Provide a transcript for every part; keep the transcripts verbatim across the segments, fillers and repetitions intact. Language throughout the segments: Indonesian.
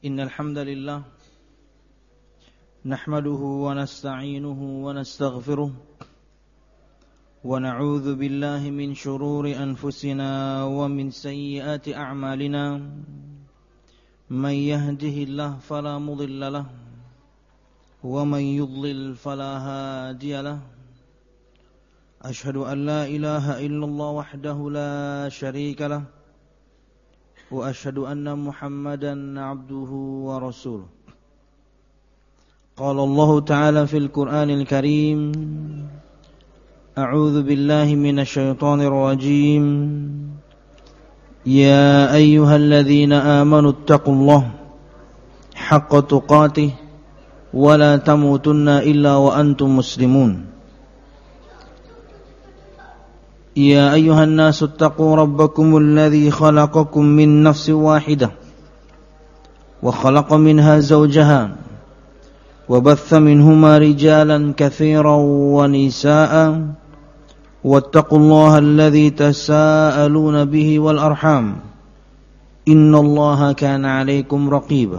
إن الحمد لله نحمده ونستعينه ونستغفره ونعوذ بالله من شرور أنفسنا ومن سيئات أعمالنا من يهده الله فلا مضل له ومن يضلل فلا هادي له أشهد أن لا إله إلا الله وحده لا شريك له وأشهد أن محمدا عبده ورسوله قال الله تعالى في القرآن الكريم أعوذ بالله من الشيطان الرجيم يا أيها الذين آمنوا اتقوا الله حق تقاته ولا تموتن إلا وأنتم مسلمون يا أيها الناس اتقوا ربكم الذي خلقكم من نفس واحدة وخلق منها زوجها وبث منهما رجالا كثيرا ونساء واتقوا الله الذي تساءلون به والأرحام إن الله كان عليكم رقيبا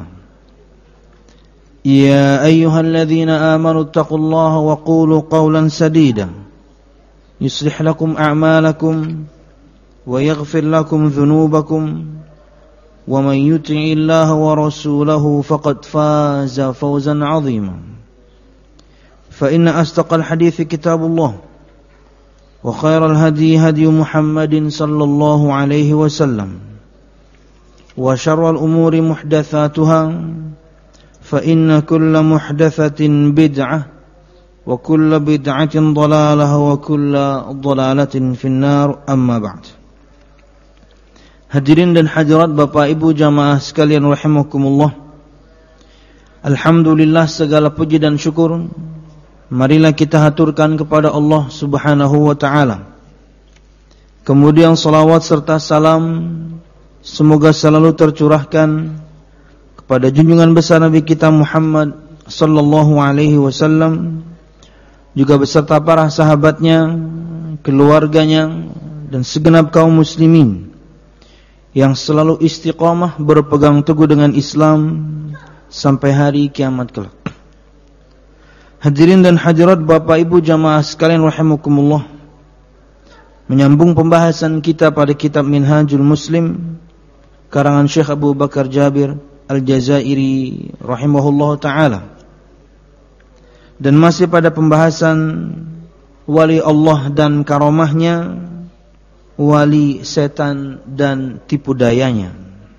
يا أيها الذين آمنوا اتقوا الله وقولوا قولا سديدا يصلح لكم أعمالكم ويغفر لكم ذنوبكم ومن يطع الله ورسوله فقد فاز فوزا عظيما فإن أصدق الحديث كتاب الله وخير الهدي هدي محمد صلى الله عليه وسلم وشر الأمور محدثاتها فإن كل محدثة بدعة وكل بدعة ضلالة وكل ضلالة في النار أما بعد. Hadirin dan hadirat Bapak Ibu jamaah sekalian rahimakumullah. Alhamdulillah segala puji dan syukur marilah kita haturkan kepada Allah Subhanahu wa taala. Kemudian salawat serta salam semoga selalu tercurahkan kepada junjungan besar Nabi kita Muhammad sallallahu alaihi wasallam, juga beserta para sahabatnya, keluarganya, dan segenap kaum muslimin yang selalu istiqamah berpegang teguh dengan Islam sampai hari kiamat kelak. Hadirin dan hadirat Bapak Ibu jamaah sekalian rahimakumullah, menyambung pembahasan kita pada kitab Minhajul Muslim karangan Syekh Abu Bakar Jabir Al-Jazairi rahimahullah ta'ala, dan masih pada pembahasan wali Allah dan karomahnya, wali setan dan tipu dayanya.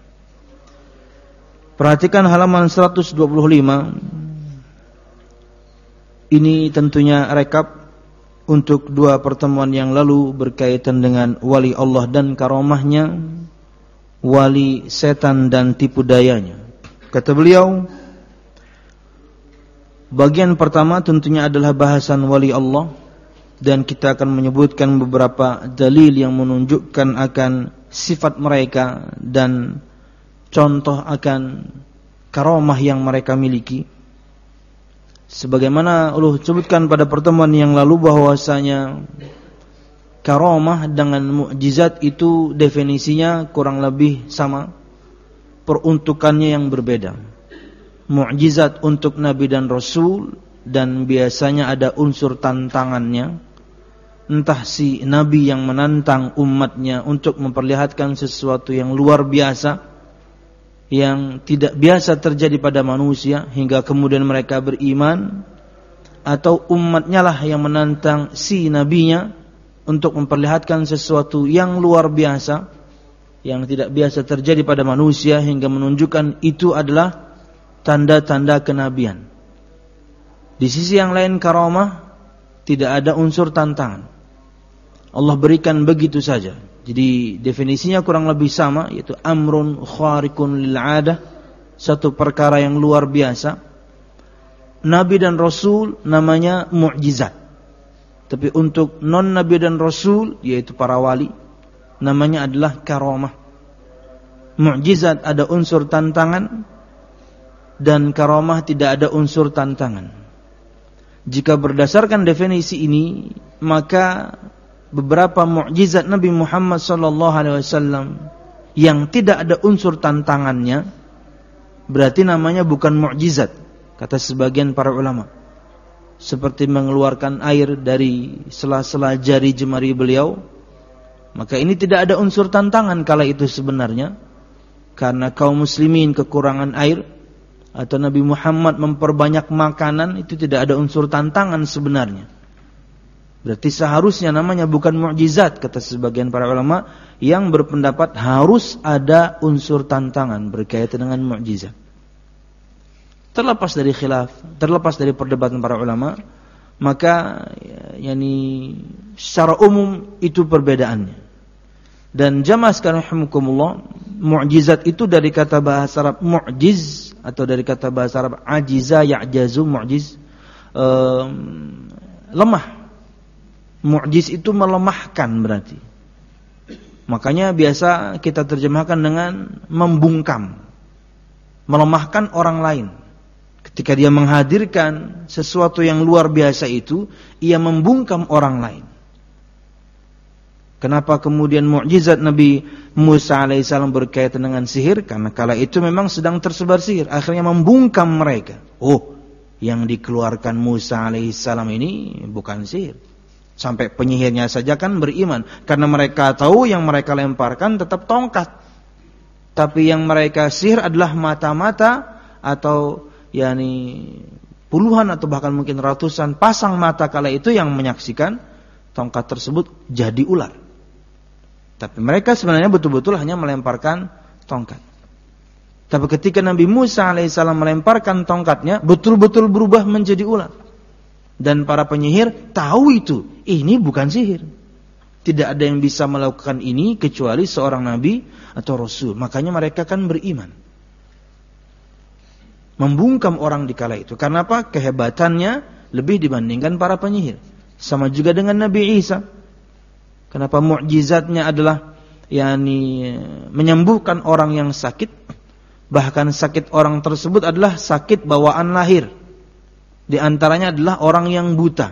Perhatikan halaman seratus dua puluh lima. Ini tentunya rekap untuk dua pertemuan yang lalu berkaitan dengan wali Allah dan karomahnya, wali setan dan tipu dayanya. Kata beliau, bagian pertama tentunya adalah bahasan wali Allah, dan kita akan menyebutkan beberapa dalil yang menunjukkan akan sifat mereka dan contoh akan karomah yang mereka miliki. Sebagaimana Allah sebutkan pada pertemuan yang lalu bahwasanya karomah dengan mukjizat itu definisinya kurang lebih sama, peruntukannya yang berbeda. Mukjizat untuk Nabi dan Rasul, dan biasanya ada unsur tantangannya. Entah si Nabi yang menantang umatnya untuk memperlihatkan sesuatu yang luar biasa, yang tidak biasa terjadi pada manusia hingga kemudian mereka beriman, atau umatnya lah yang menantang si Nabinya untuk memperlihatkan sesuatu yang luar biasa, yang tidak biasa terjadi pada manusia hingga menunjukkan itu adalah tanda-tanda kenabian. Di sisi yang lain karamah tidak ada unsur tantangan. Allah berikan begitu saja. Jadi definisinya kurang lebih sama, yaitu amrun khariqun lil 'adah, satu perkara yang luar biasa. Nabi dan Rasul namanya mukjizat. Tapi untuk non Nabi dan Rasul, yaitu para wali, namanya adalah karamah. Mukjizat ada unsur tantangan, dan karamah tidak ada unsur tantangan. Jika berdasarkan definisi ini, maka beberapa mukjizat Nabi Muhammad sallallahu alaihi wasallam yang tidak ada unsur tantangannya, berarti namanya bukan mukjizat, kata sebagian para ulama. Seperti mengeluarkan air dari sela-sela jari jemari beliau, maka ini tidak ada unsur tantangan kala itu sebenarnya, karena kaum muslimin kekurangan air, atau Nabi Muhammad memperbanyak makanan, itu tidak ada unsur tantangan sebenarnya. Berarti seharusnya namanya bukan mukjizat, kata sebagian para ulama yang berpendapat harus ada unsur tantangan berkaitan dengan mukjizat. Terlepas dari khilaf, terlepas dari perdebatan para ulama, maka yakni secara umum itu perbedaannya. Dan jamaah sekalian rahimakumullah, mukjizat itu dari kata bahasa Arab mu'jiz, atau dari kata bahasa Arab ajiza ya'jazu, mu'jiz, um, lemah. Mu'jiz itu melemahkan berarti. Makanya biasa kita terjemahkan dengan membungkam, melemahkan orang lain. Ketika dia menghadirkan sesuatu yang luar biasa itu, ia membungkam orang lain. Kenapa kemudian mukjizat Nabi Musa alaihissalam berkaitan dengan sihir? Karena kala itu memang sedang tersebar sihir, akhirnya membungkam mereka. Oh, yang dikeluarkan Musa alaihissalam ini bukan sihir. Sampai penyihirnya saja kan beriman, karena mereka tahu yang mereka lemparkan tetap tongkat. Tapi yang mereka sihir adalah mata-mata, atau yakni puluhan atau bahkan mungkin ratusan pasang mata kala itu yang menyaksikan tongkat tersebut jadi ular. Tapi mereka sebenarnya betul-betul hanya melemparkan tongkat. Tapi ketika Nabi Musa alaihissalam melemparkan tongkatnya, betul-betul berubah menjadi ular. Dan para penyihir tahu itu, ini bukan sihir. Tidak ada yang bisa melakukan ini kecuali seorang nabi atau rasul. Makanya mereka kan beriman, membungkam orang di kala itu. Karena apa? Kehebatannya lebih dibandingkan para penyihir. Sama juga dengan Nabi Isa. Kenapa mukjizatnya adalah yakni menyembuhkan orang yang sakit, bahkan sakit orang tersebut adalah sakit bawaan lahir. Di antaranya adalah orang yang buta.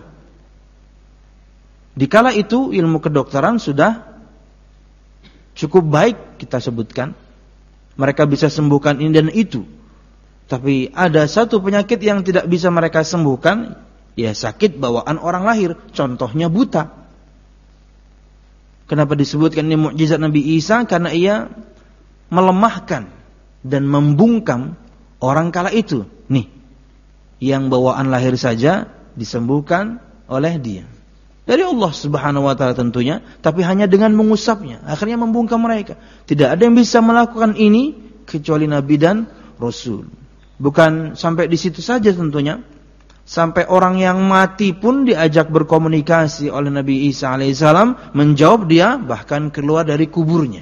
Di kala itu ilmu kedokteran sudah cukup baik kita sebutkan. Mereka bisa sembuhkan ini dan itu. Tapi ada satu penyakit yang tidak bisa mereka sembuhkan, ya sakit bawaan orang lahir, contohnya buta. Kenapa disebutkan ini mukjizat Nabi Isa? Karena ia melemahkan dan membungkam orang kala itu. Nih, yang bawaan lahir saja disembuhkan oleh dia. Dari Allah Subhanahu wa taala tentunya, tapi hanya dengan mengusapnya, akhirnya membungkam mereka. Tidak ada yang bisa melakukan ini kecuali Nabi dan Rasul. Bukan sampai di situ saja tentunya. Sampai orang yang mati pun diajak berkomunikasi oleh Nabi Isa alaihissalam, menjawab dia bahkan keluar dari kuburnya.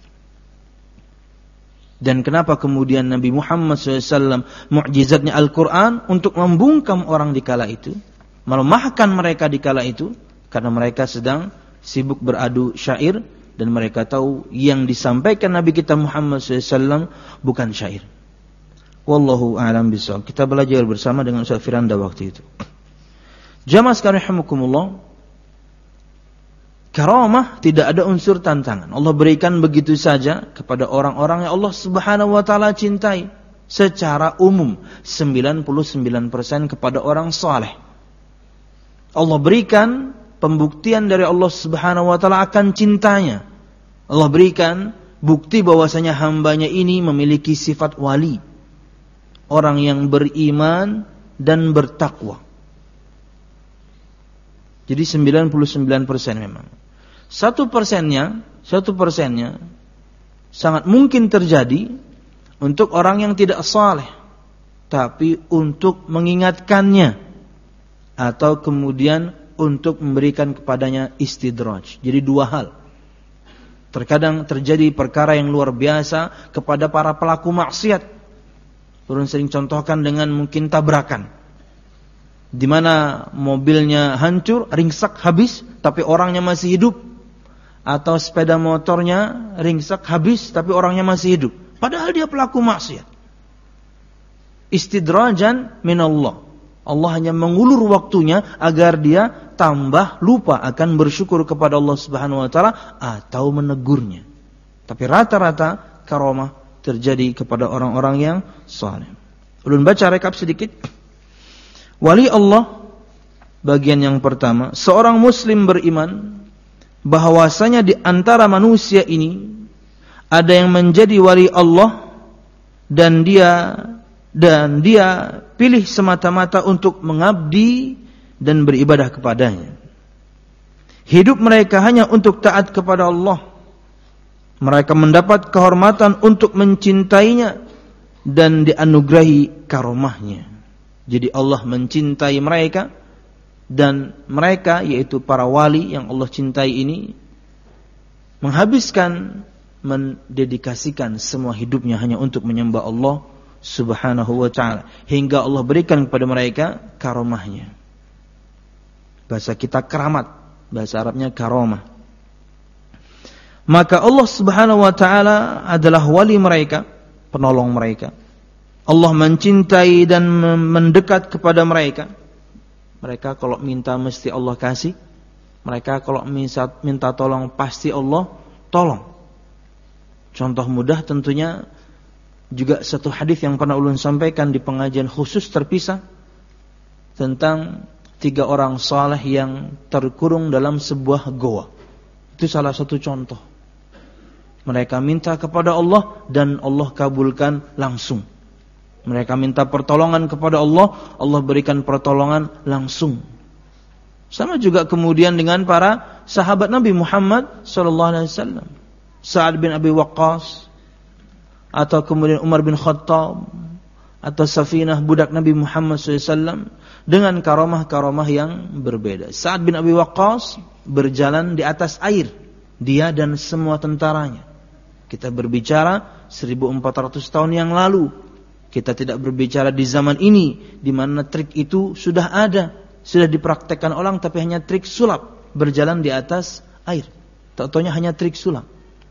Dan kenapa kemudian Nabi Muhammad shallallahu alaihi wasallam mukjizatnya Al-Quran untuk membungkam orang di kala itu, melemahkan mereka di kala itu, karena mereka sedang sibuk beradu syair dan mereka tahu yang disampaikan Nabi kita Muhammad shallallahu alaihi wasallam bukan syair. Wallahu a'lam bishawab. Kita belajar bersama dengan Ustaz Firanda waktu itu. Jamaah sekalian rahimakumullah, karamah tidak ada unsur tantangan. Allah berikan begitu saja kepada orang-orang yang Allah Subhanahu wa taala cintai secara umum, sembilan puluh sembilan persen kepada orang saleh. Allah berikan pembuktian dari Allah Subhanahu wa taala akan cintanya. Allah berikan bukti bahwasanya hambanya ini memiliki sifat wali, orang yang beriman dan bertakwa. Jadi sembilan puluh sembilan persen memang. Satu persennya, satu persennya sangat mungkin terjadi untuk orang yang tidak saleh, tapi untuk mengingatkannya atau kemudian untuk memberikan kepadanya istidraj. Jadi dua hal. Terkadang terjadi perkara yang luar biasa kepada para pelaku maksiat. Turun sering contohkan dengan mungkin tabrakan, di mana mobilnya hancur, ringsek habis, tapi orangnya masih hidup, atau sepeda motornya ringsek habis, tapi orangnya masih hidup, padahal dia pelaku maksiat. Istidrajan minallah. Allah hanya mengulur waktunya agar dia tambah lupa akan bersyukur kepada Allah Subhanahu wa taala atau menegurnya. Tapi rata-rata karamah terjadi kepada orang-orang yang saleh. Ulun baca rekap sedikit. Wali Allah bagian yang pertama, seorang muslim beriman bahwasanya di antara manusia ini ada yang menjadi wali Allah dan dia dan dia pilih semata-mata untuk mengabdi dan beribadah kepadanya. Hidup mereka hanya untuk taat kepada Allah. Mereka mendapat kehormatan untuk mencintainya dan dianugerahi karomahnya. Jadi Allah mencintai mereka, dan mereka yaitu para wali yang Allah cintai ini menghabiskan, mendedikasikan semua hidupnya hanya untuk menyembah Allah Subhanahu wa ta'ala, hingga Allah berikan kepada mereka karomahnya. Bahasa kita keramat, bahasa Arabnya karomah. Maka Allah Subhanahu wa ta'ala adalah wali mereka, penolong mereka. Allah mencintai dan mendekat kepada mereka. Mereka kalau minta mesti Allah kasih. Mereka kalau minta, minta tolong pasti Allah tolong. Contoh mudah tentunya juga satu hadis yang pernah ulun sampaikan di pengajian khusus terpisah tentang tiga orang saleh yang terkurung dalam sebuah goa. Itu salah satu contoh. Mereka minta kepada Allah dan Allah kabulkan langsung. Mereka minta pertolongan kepada Allah, Allah berikan pertolongan langsung. Sama juga kemudian dengan para sahabat Nabi Muhammad sallallahu alaihi wasallam. Sa'ad bin Abi Waqqas, atau kemudian Umar bin Khattab, atau Safinah budak Nabi Muhammad sallallahu alaihi wasallam, dengan karomah-karomah yang berbeda. Sa'ad bin Abi Waqqas berjalan di atas air, dia dan semua tentaranya. Kita berbicara seribu empat ratus tahun yang lalu. Kita tidak berbicara di zaman ini, di mana trik itu sudah ada, sudah dipraktekkan orang, tapi hanya trik sulap, berjalan di atas air. Tak-taunya hanya trik sulap.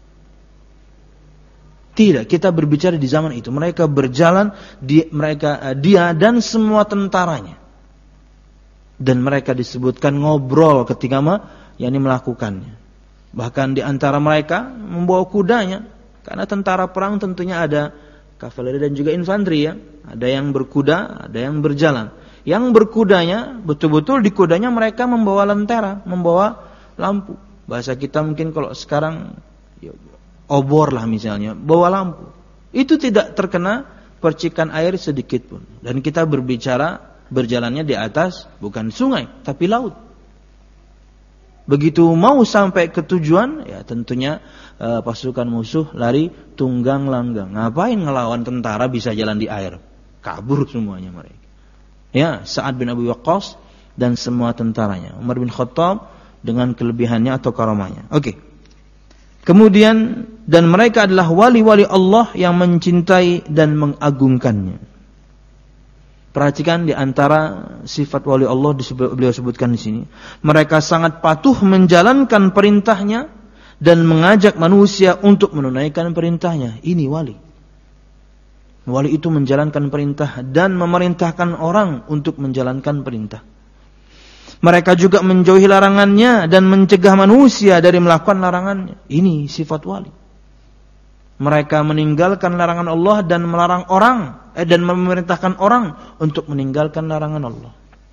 Tidak, kita berbicara di zaman itu. Mereka berjalan, di, mereka dia dan semua tentaranya. Dan mereka disebutkan ngobrol ketika ma, yakni melakukannya. Bahkan di antara mereka membawa kudanya, karena tentara perang tentunya ada kavaleri dan juga infanteri ya. Ada yang berkuda, ada yang berjalan. Yang berkudanya, betul-betul di kudanya mereka membawa lentera, membawa lampu. Bahasa kita mungkin kalau sekarang ya, obor lah misalnya, bawa lampu. Itu tidak terkena percikan air sedikit pun. Dan kita berbicara berjalannya di atas bukan sungai, tapi laut. Begitu mau sampai ke tujuan, ya tentunya uh, pasukan musuh lari tunggang langgang. Ngapain ngelawan tentara bisa jalan di air? Kabur semuanya mereka. Ya, Sa'ad bin Abi Waqqas dan semua tentaranya. Umar bin Khattab dengan kelebihannya atau karomahnya. Oke. Okay. Kemudian dan mereka adalah wali-wali Allah yang mencintai dan mengagungkannya. Perhatikan di antara sifat wali Allah disebut, beliau sebutkan di sini. Mereka sangat patuh menjalankan perintahnya dan mengajak manusia untuk menunaikan perintahnya. Ini wali. Wali itu menjalankan perintah dan memerintahkan orang untuk menjalankan perintah. Mereka juga menjauhi larangannya dan mencegah manusia dari melakukan larangannya. Ini sifat wali. Mereka meninggalkan larangan Allah dan melarang orang eh, dan memerintahkan orang untuk meninggalkan larangan Allah.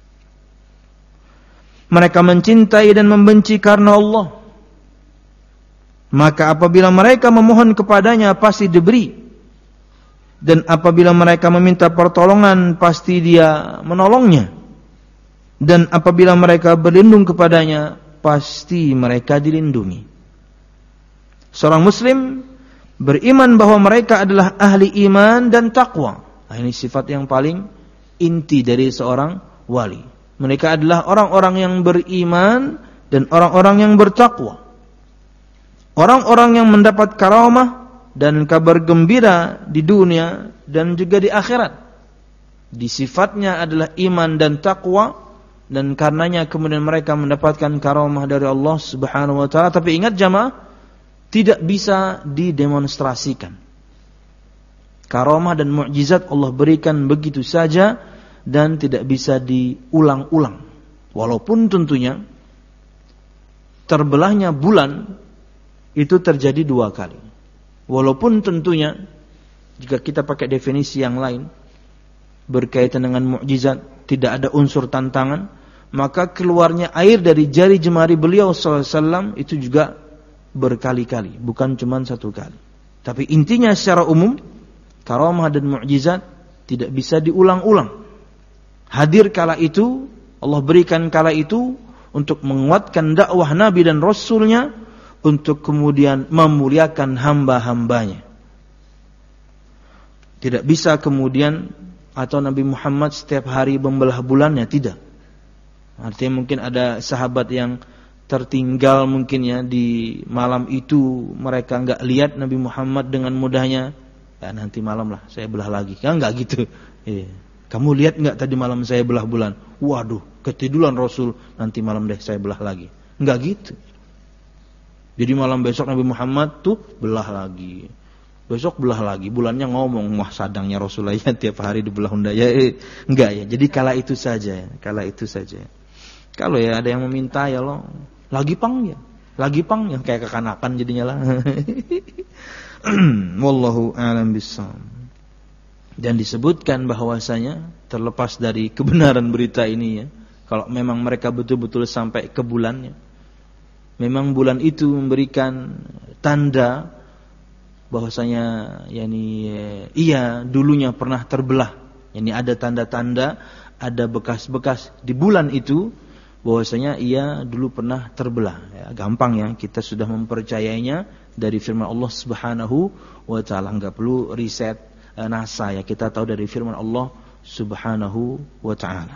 Mereka mencintai dan membenci karena Allah. Maka apabila mereka memohon kepadanya pasti diberi. Dan apabila mereka meminta pertolongan pasti dia menolongnya. Dan apabila mereka berlindung kepadanya pasti mereka dilindungi. Seorang muslim beriman bahwa mereka adalah ahli iman dan taqwa. Nah, ini sifat yang paling inti dari seorang wali. Mereka adalah orang-orang yang beriman dan orang-orang yang bertakwa. Orang-orang yang mendapat karamah dan kabar gembira di dunia dan juga di akhirat. Di sifatnya adalah iman dan takwa, dan karenanya kemudian mereka mendapatkan karamah dari Allah Subhanahu wa taala. Tapi ingat jamaah, tidak bisa didemonstrasikan. Karamah dan mukjizat Allah berikan begitu saja dan tidak bisa diulang-ulang. Walaupun tentunya terbelahnya bulan itu terjadi dua kali. Walaupun tentunya Jika kita pakai definisi yang lain berkaitan dengan mukjizat, tidak ada unsur tantangan, maka keluarnya air dari jari jemari beliau sallallahu alaihi wasallam itu juga berkali-kali, bukan cuma satu kali. Tapi intinya secara umum, karamah dan mukjizat tidak bisa diulang-ulang. Hadir kala itu, Allah berikan kala itu untuk menguatkan dakwah Nabi dan Rasulnya, untuk kemudian memuliakan hamba-hambanya. Tidak bisa kemudian atau Nabi Muhammad setiap hari membelah bulannya, tidak. Artinya mungkin ada sahabat yang tertinggal mungkin ya di malam itu, mereka enggak lihat Nabi Muhammad dengan mudahnya, ya nanti malam lah saya belah lagi. Kan enggak gitu. Iya. Kamu lihat enggak tadi malam saya belah bulan? Waduh, ketiduran Rasul, nanti malam deh saya belah lagi. Enggak gitu. Jadi malam besok Nabi Muhammad tuh belah lagi. Besok belah lagi, bulannya ngomong, wah sadangnya Rasulullah ya tiap hari dibelah unda ya. Eh, enggak ya. Jadi kala itu saja, kala itu saja. Kalau ya ada yang meminta ya lo, lagi pang ya. Lagi pang ya kayak kekanakan jadinya lah. Wallahu a'lam bissawab. Dan disebutkan bahwasanya terlepas dari kebenaran berita ini ya, kalau memang mereka betul-betul sampai ke bulannya, memang bulan itu memberikan tanda bahwasanya yakni iya dulunya pernah terbelah, yakni ada tanda-tanda, ada bekas-bekas di bulan itu bahwasanya ia dulu pernah terbelah. Ya, gampang ya, kita sudah mempercayainya dari firman Allah Subhanahu wa taala, enggak perlu riset eh, NASA ya, kita tahu dari firman Allah Subhanahu wa taala.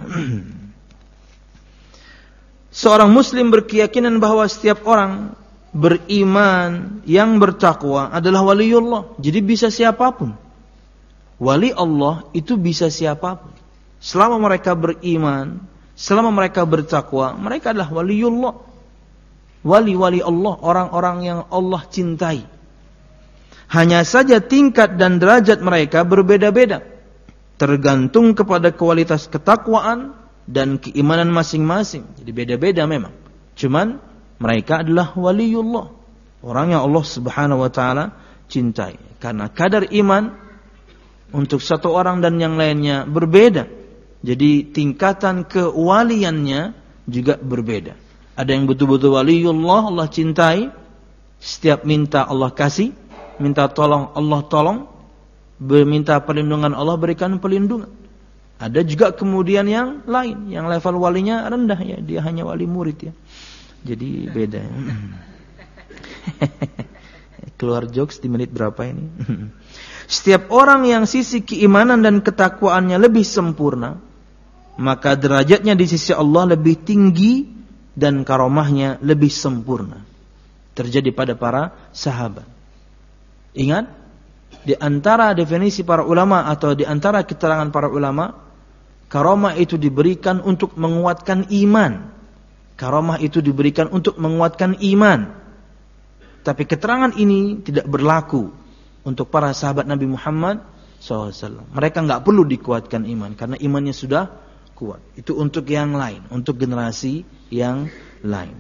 Seorang muslim berkeyakinan bahwa setiap orang beriman yang bertakwa adalah waliullah. Jadi bisa siapapun. Wali Allah itu bisa siapapun. Selama mereka beriman, selama mereka bertakwa, mereka adalah waliullah. Wali-wali Allah, orang-orang yang Allah cintai. Hanya saja tingkat dan derajat mereka berbeda-beda, tergantung kepada kualitas ketakwaan dan keimanan masing-masing. Jadi beda-beda memang. Cuman mereka adalah waliullah, orang yang Allah Subhanahu wa taala cintai. Karena kadar iman untuk satu orang dan yang lainnya berbeda. Jadi tingkatan kewaliannya juga berbeda. Ada yang betul-betul waliullah, Allah cintai, setiap minta Allah kasih, minta tolong Allah tolong, minta perlindungan Allah berikan perlindungan. Ada juga kemudian yang lain, yang level walinya rendah ya, dia hanya wali murid ya. Jadi beda. Keluar jokes di menit berapa ini? Setiap orang yang sisi keimanan dan ketakwaannya lebih sempurna, maka derajatnya di sisi Allah lebih tinggi dan karamahnya lebih sempurna. Terjadi pada para sahabat. Ingat, di antara definisi para ulama atau di antara keterangan para ulama, karamah itu diberikan untuk menguatkan iman. Karamah itu diberikan untuk menguatkan iman. Tapi keterangan ini tidak berlaku untuk para sahabat Nabi Muhammad shallallahu alaihi wasallam. Mereka enggak perlu dikuatkan iman karena imannya sudah kuat. Itu untuk yang lain, untuk generasi yang lain.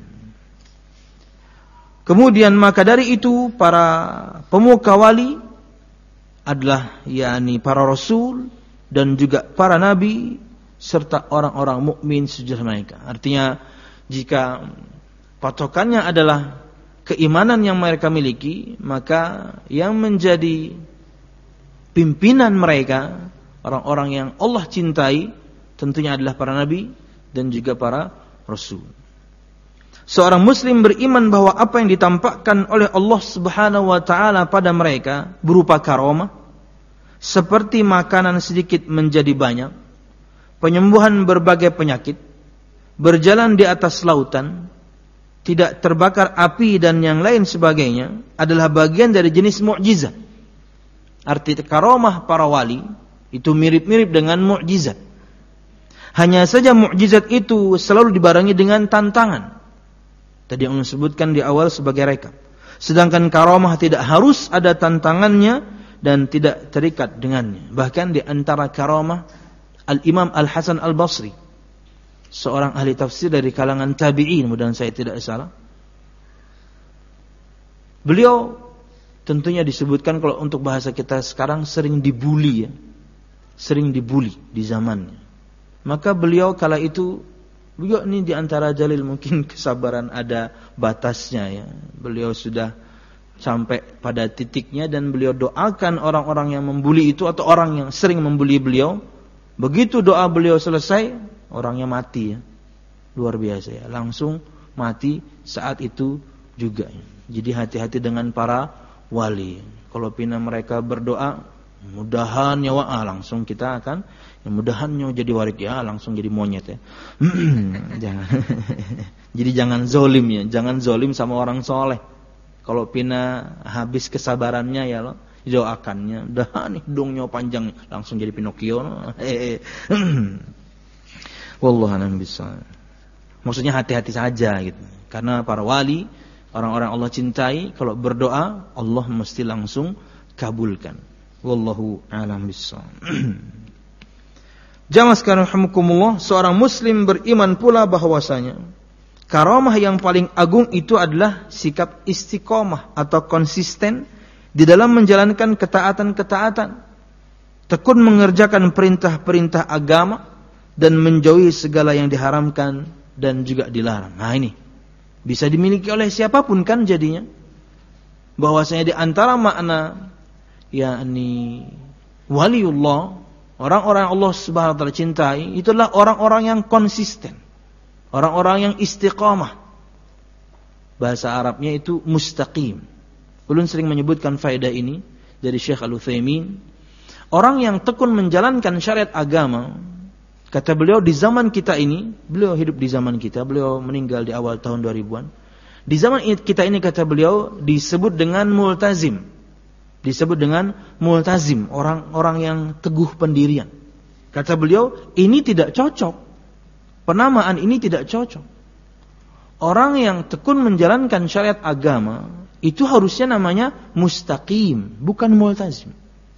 Kemudian maka dari itu para pemuka wali adalah yakni para rasul dan juga para nabi serta orang-orang mukmin sesudah mereka. Artinya jika patokannya adalah keimanan yang mereka miliki, maka yang menjadi pimpinan mereka, orang-orang yang Allah cintai, tentunya adalah para nabi dan juga para rasul. Seorang muslim beriman bahwa apa yang ditampakkan oleh Allah Subhanahu wa taala pada mereka berupa karamah, seperti makanan sedikit menjadi banyak, penyembuhan berbagai penyakit, berjalan di atas lautan, tidak terbakar api dan yang lain sebagainya, adalah bagian dari jenis mukjizat. Arti karamah para wali itu mirip-mirip dengan mukjizat. Hanya saja mukjizat itu selalu dibarengi dengan tantangan. Tadi yang disebutkan di awal sebagai rekap. Sedangkan karamah tidak harus ada tantangannya dan tidak terikat dengannya. Bahkan di antara karamah, Al-Imam Al-Hasan Al-Basri, seorang ahli tafsir dari kalangan tabi'in, mudah-mudahan saya tidak salah, beliau tentunya disebutkan kalau untuk bahasa kita sekarang sering dibuli ya. Sering dibuli di zamannya. Maka beliau kala itu, beliau ini di antara jalil mungkin kesabaran ada batasnya ya. Beliau sudah sampai pada titiknya dan beliau doakan orang-orang yang membuli itu atau orang yang sering membuli beliau. Begitu doa beliau selesai, orangnya mati ya. Luar biasa ya. Langsung mati saat itu juga. Jadi hati-hati dengan para wali. Kalau pina mereka berdoa, mudahan nyawa ah, langsung kita akan ya, mudahan nyawa jadi warik ya, langsung jadi monyet ya. Jangan. Jadi jangan zolim ya, jangan zolim sama orang soleh. Kalau pina habis kesabarannya ya lo, doakannya, dah nih hidungnya panjang langsung jadi Pinocchio. Wallahu a'lam bishawab. Maksudnya hati-hati saja gitu. Karena para wali, orang-orang Allah cintai, kalau berdoa Allah mesti langsung kabulkan. Wallahu a'lam bishawab. Jamaah sekalian rahimakumullah, seorang muslim beriman pula bahwasanya karamah yang paling agung itu adalah sikap istiqomah atau konsisten di dalam menjalankan ketaatan-ketaatan, tekun mengerjakan perintah-perintah agama dan menjauhi segala yang diharamkan dan juga dilarang. Nah ini bisa dimiliki oleh siapapun kan jadinya. Bahwasanya di antara makna yakni waliullah, orang-orang Allah Subhanahu wa taala cintai, itulah orang-orang yang konsisten. Orang-orang yang istiqamah. Bahasa Arabnya itu mustaqim. Ulun sering menyebutkan faedah ini dari Syekh Al-Utsaimin. Orang yang tekun menjalankan syariat agama, kata beliau di zaman kita ini, beliau hidup di zaman kita, beliau meninggal di awal tahun dua ribuan. Di zaman kita ini kata beliau disebut dengan multazim. Disebut dengan multazim, orang-orang yang teguh pendirian. Kata beliau, ini tidak cocok. Penamaan ini tidak cocok. Orang yang tekun menjalankan syariat agama, itu harusnya namanya mustaqim, bukan multazim.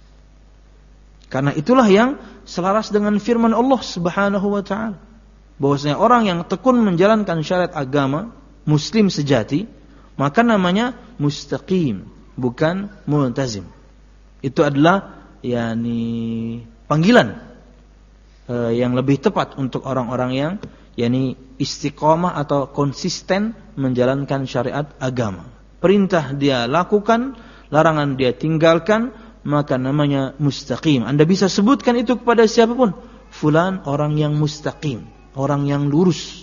Karena itulah yang selaras dengan firman Allah Subhanahu wa taala. Bahwasanya orang yang tekun menjalankan syariat agama, muslim sejati, maka namanya mustaqim, bukan multazim. Itu adalah yakni panggilan eh, yang lebih tepat untuk orang-orang yang yakni istiqomah atau konsisten menjalankan syariat agama. Perintah dia lakukan, larangan dia tinggalkan, maka namanya mustaqim. Anda bisa sebutkan itu kepada siapapun. Fulan orang yang mustaqim, orang yang lurus,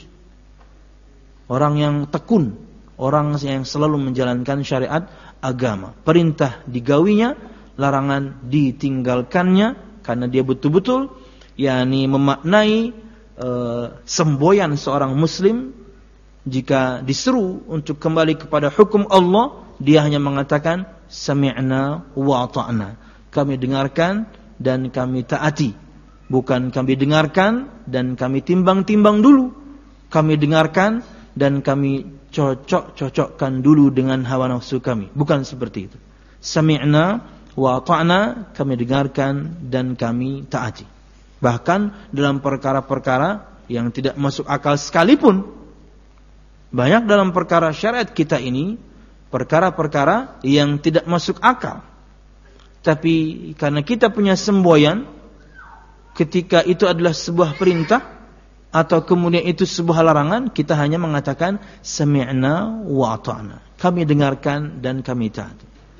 orang yang tekun, orang yang selalu menjalankan syariat agama. Perintah digawinya, larangan ditinggalkannya, karena dia betul-betul yakni memaknai e, semboyan seorang muslim. Jika diseru untuk kembali kepada hukum Allah, dia hanya mengatakan sami'na wa ata'na. Kami dengarkan dan kami taati. Bukan kami dengarkan dan kami timbang-timbang dulu. Kami dengarkan dan kami cocok-cocokkan dulu dengan hawa nafsu kami. Bukan seperti itu. Sami'na wa ata'na, kami dengarkan dan kami taati. Bahkan dalam perkara-perkara yang tidak masuk akal sekalipun. Banyak dalam perkara syariat kita ini, perkara-perkara yang tidak masuk akal. Tapi karena kita punya semboyan, ketika itu adalah sebuah perintah, atau kemudian itu sebuah larangan, kita hanya mengatakan sami'na wa ata'na. Kami dengarkan dan kami taati.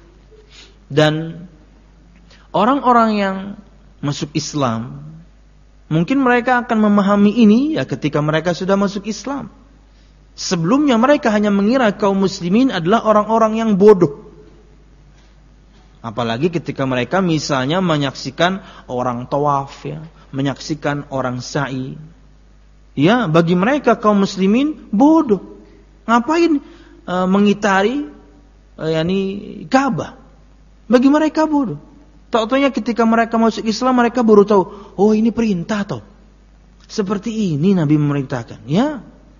Dan orang-orang yang masuk Islam, mungkin mereka akan memahami ini ya ketika mereka sudah masuk Islam. Sebelumnya mereka hanya mengira kaum muslimin adalah orang-orang yang bodoh. Apalagi ketika mereka misalnya menyaksikan orang tawaf ya, menyaksikan orang sa'i. Ya, bagi mereka kaum muslimin bodoh. Ngapain e, mengitari e, yakni Ka'bah? Bagi mereka bodoh. Tak-taunya ketika mereka masuk Islam mereka baru tahu, oh ini perintah toh. Seperti ini Nabi memerintahkan. Ya.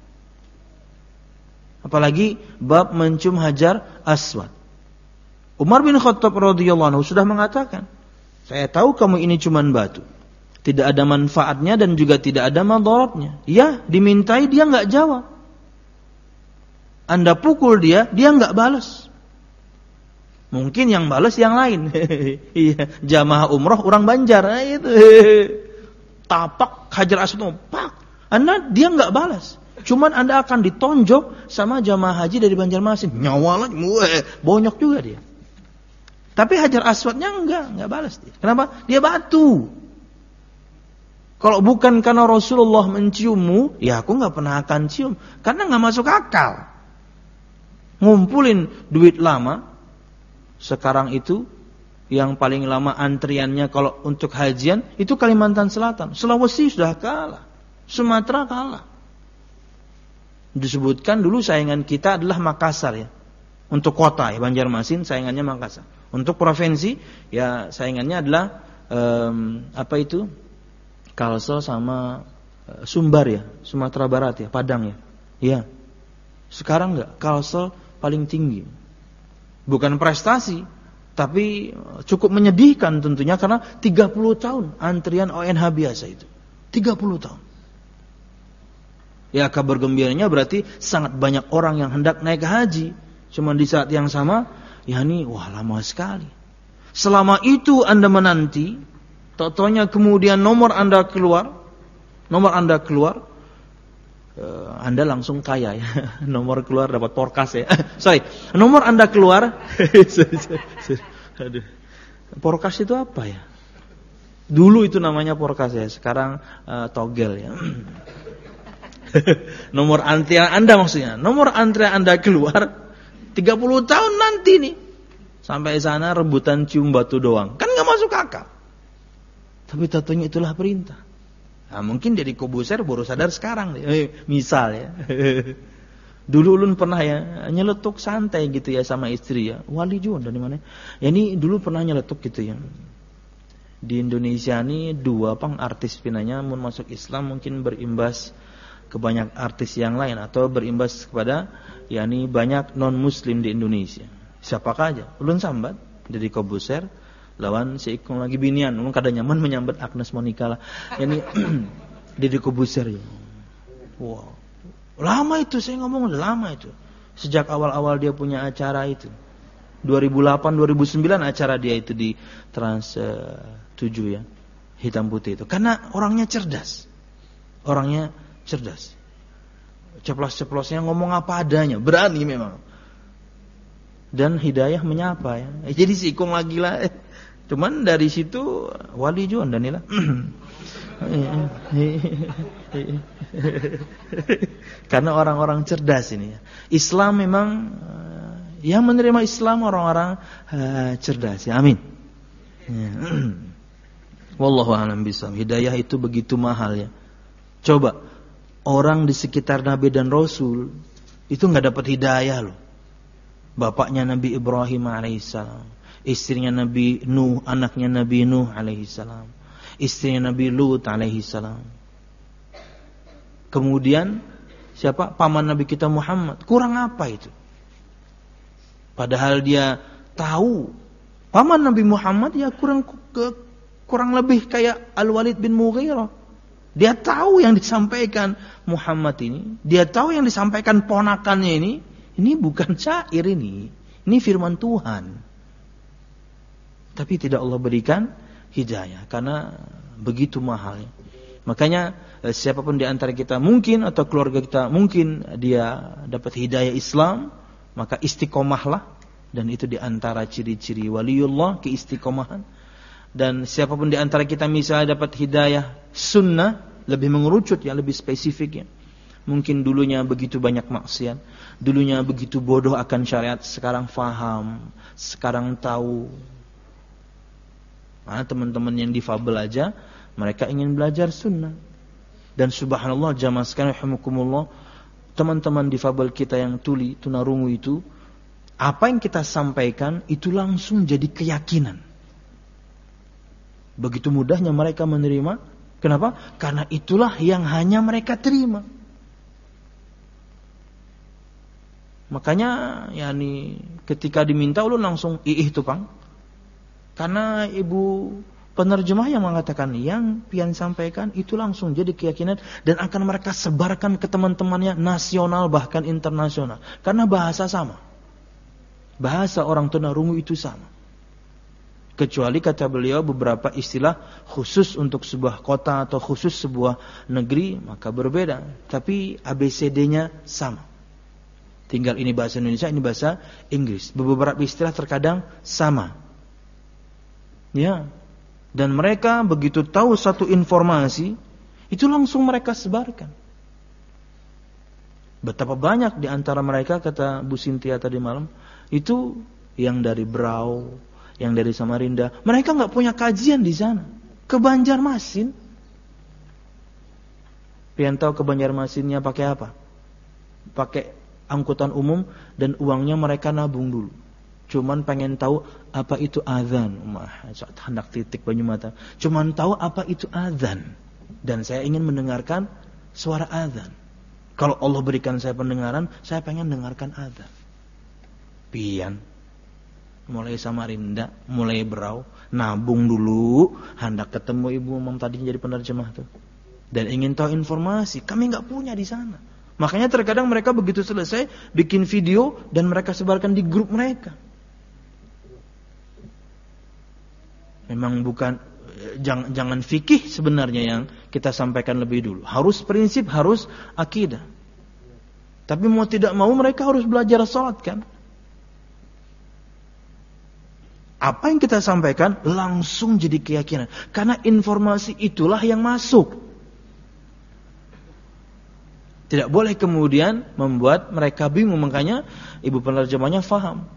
Apalagi bab mencium hajar aswad. Umar bin Khattab radhiyallahu anhu sudah mengatakan, saya tahu kamu ini cuman batu, tidak ada manfaatnya dan juga tidak ada madaratnya. Ya, dimintai dia enggak jawab. Anda pukul dia, dia enggak balas. Mungkin yang balas yang lain. Iya, jamaah umroh orang Banjar, nah itu. Tapak Hajar Aswad, pak. Anda dia enggak balas. Cuman Anda akan ditonjok sama jamaah haji dari Banjarmasin. Nyawa lagi, bonyok juga dia. Tapi Hajar Aswadnya enggak, enggak balas dia. Kenapa? Dia batu. Kalau bukan karena Rasulullah menciummu, ya aku enggak pernah akan cium. Karena enggak masuk akal. Ngumpulin duit lama. Sekarang itu yang paling lama antriannya kalau untuk hajian itu Kalimantan Selatan. Sulawesi sudah kalah. Sumatera kalah. Disebutkan dulu saingan kita adalah Makassar ya. Untuk kota ya Banjarmasin saingannya Makassar. Untuk provinsi ya saingannya adalah um, apa itu? Kalsel sama uh, Sumbar ya, Sumatera Barat ya, Padang ya. Iya. Sekarang enggak, Kalsel paling tinggi. Bukan prestasi, tapi cukup menyedihkan tentunya karena tiga puluh tahun antrian O N H biasa itu. tiga puluh tahun. Ya kabar gembiranya berarti sangat banyak orang yang hendak naik haji. Cuma di saat yang sama, ya ini wah lama sekali. Selama itu Anda menanti, totonya kemudian nomor Anda keluar, nomor Anda keluar, Uh, anda langsung kaya ya. Nomor keluar dapat porkas ya. Sorry, nomor Anda keluar. Aduh. Porkas itu apa ya? Dulu itu namanya porkas ya. Sekarang uh, togel ya. Nomor antrian Anda maksudnya. Nomor antrian Anda keluar tiga puluh tahun nanti nih. Sampai sana rebutan cium batu doang. Kan enggak masuk akal. Tapi tentunya itulah perintah. Nah, mungkin dari Kobuser baru sadar sekarang eh, misal ya. Dulu ulun pernah ya nyeletuk santai gitu ya sama istri ya. Wali juga dari mana? Ya ini dulu pernah nyeletuk gitu ya. Di Indonesia ini dua pang artis pinanya mun masuk Islam mungkin berimbas ke banyak artis yang lain atau berimbas kepada yakni banyak non muslim di Indonesia. Siapakah aja? Ulun sambat dari Kobuser lawan si Ikung lagi binian, mungkin kada nyaman menyambat Agnes Monica lah. Yani Deddy Kobuser ya. Wow. Lama itu saya ngomong udah lama itu. Sejak awal-awal dia punya acara itu. dua ribu delapan dua ribu sembilan acara dia itu di Trans tujuh ya. Hitam putih itu. Karena orangnya cerdas. Orangnya cerdas. Ceplos-ceplosnya ngomong apa adanya, berani memang. Dan hidayah menyapa ya. Jadi si Ikung lagi lah. Cuman dari situ wali juga Danila. Karena orang-orang cerdas ini ya. Islam memang yang menerima Islam orang-orang uh, cerdas ya. Amin. Ya. Wallahu a'lam bishawab. Hidayah itu begitu mahal ya. Coba orang di sekitar Nabi dan Rasul itu enggak dapat hidayah loh. Bapaknya Nabi Ibrahim alaihissalam, istrinya Nabi Nuh, anaknya Nabi Nuh alaihissalam, istrinya Nabi Lut alaihissalam. Kemudian siapa? Paman Nabi kita Muhammad. Kurang apa itu? Padahal dia tahu paman Nabi Muhammad ya kurang ke, kurang lebih kayak Al-Walid bin Mughirah. Dia tahu yang disampaikan Muhammad ini, dia tahu yang disampaikan ponakannya ini. Ini bukan syair ini. Ini firman Tuhan. Tapi tidak Allah berikan hidayah. Karena begitu mahalnya. Makanya siapapun di antara kita mungkin atau keluarga kita mungkin dia dapat hidayah Islam. Maka istiqomahlah. Dan itu di antara ciri-ciri waliullah, keistiqomahan. Dan siapapun di antara kita misalnya dapat hidayah sunnah. Lebih mengerucut ya, lebih spesifik ya. Mungkin dulunya begitu banyak maksiat, dulunya begitu bodoh akan syariat, sekarang faham, sekarang tahu. Nah, teman-teman yang difabel aja, mereka ingin belajar sunnah. Dan subhanallah jamaah sekalian rahimakumullah, teman-teman difabel kita yang tuli, tunarungu itu, apa yang kita sampaikan itu langsung jadi keyakinan. Begitu mudahnya mereka menerima. Kenapa? Karena itulah yang hanya mereka terima. Makanya yakni ketika diminta ulun langsung iih tuh Kang. Karena ibu penerjemah yang mengatakan yang pian sampaikan itu langsung jadi keyakinan dan akan mereka sebarkan ke teman-temannya nasional bahkan internasional karena bahasa sama. Bahasa orang tunarungu itu sama. Kecuali kata beliau beberapa istilah khusus untuk sebuah kota atau khusus sebuah negeri maka berbeda. Tapi A B C D-nya sama. Tinggal ini bahasa Indonesia, ini bahasa Inggris. Beberapa istilah terkadang sama. Ya. Dan mereka begitu tahu satu informasi, itu langsung mereka sebarkan. Betapa banyak di antara mereka, kata Bu Sintia tadi malam, itu yang dari Berau, yang dari Samarinda. Mereka nggak punya kajian di sana. Ke Banjarmasin. Pian tahu ke Banjarmasinnya pakai apa? Pakai angkutan umum dan uangnya mereka nabung dulu. Cuman pengen tahu apa itu azan. Mah, hendak titik banyu mata. Cuman tahu apa itu azan. Dan saya ingin mendengarkan suara azan. Kalau Allah berikan saya pendengaran, saya pengen dengarkan azan. Pian. Mulai Samarinda, mulai Berau, nabung dulu, hendak ketemu Ibu Umam tadi jadi penerjemah tuh. Dan ingin tahu informasi, kami enggak punya di sana. Makanya terkadang mereka begitu selesai bikin video dan mereka sebarkan di grup mereka. Memang bukan jangan, jangan fikih sebenarnya yang kita sampaikan lebih dulu. Harus prinsip, harus akidah. Tapi mau tidak mau mereka harus belajar salat kan? Apa yang kita sampaikan langsung jadi keyakinan. Karena informasi itulah yang masuk. Tidak boleh kemudian membuat mereka bingung. Makanya ibu penerjemahnya faham.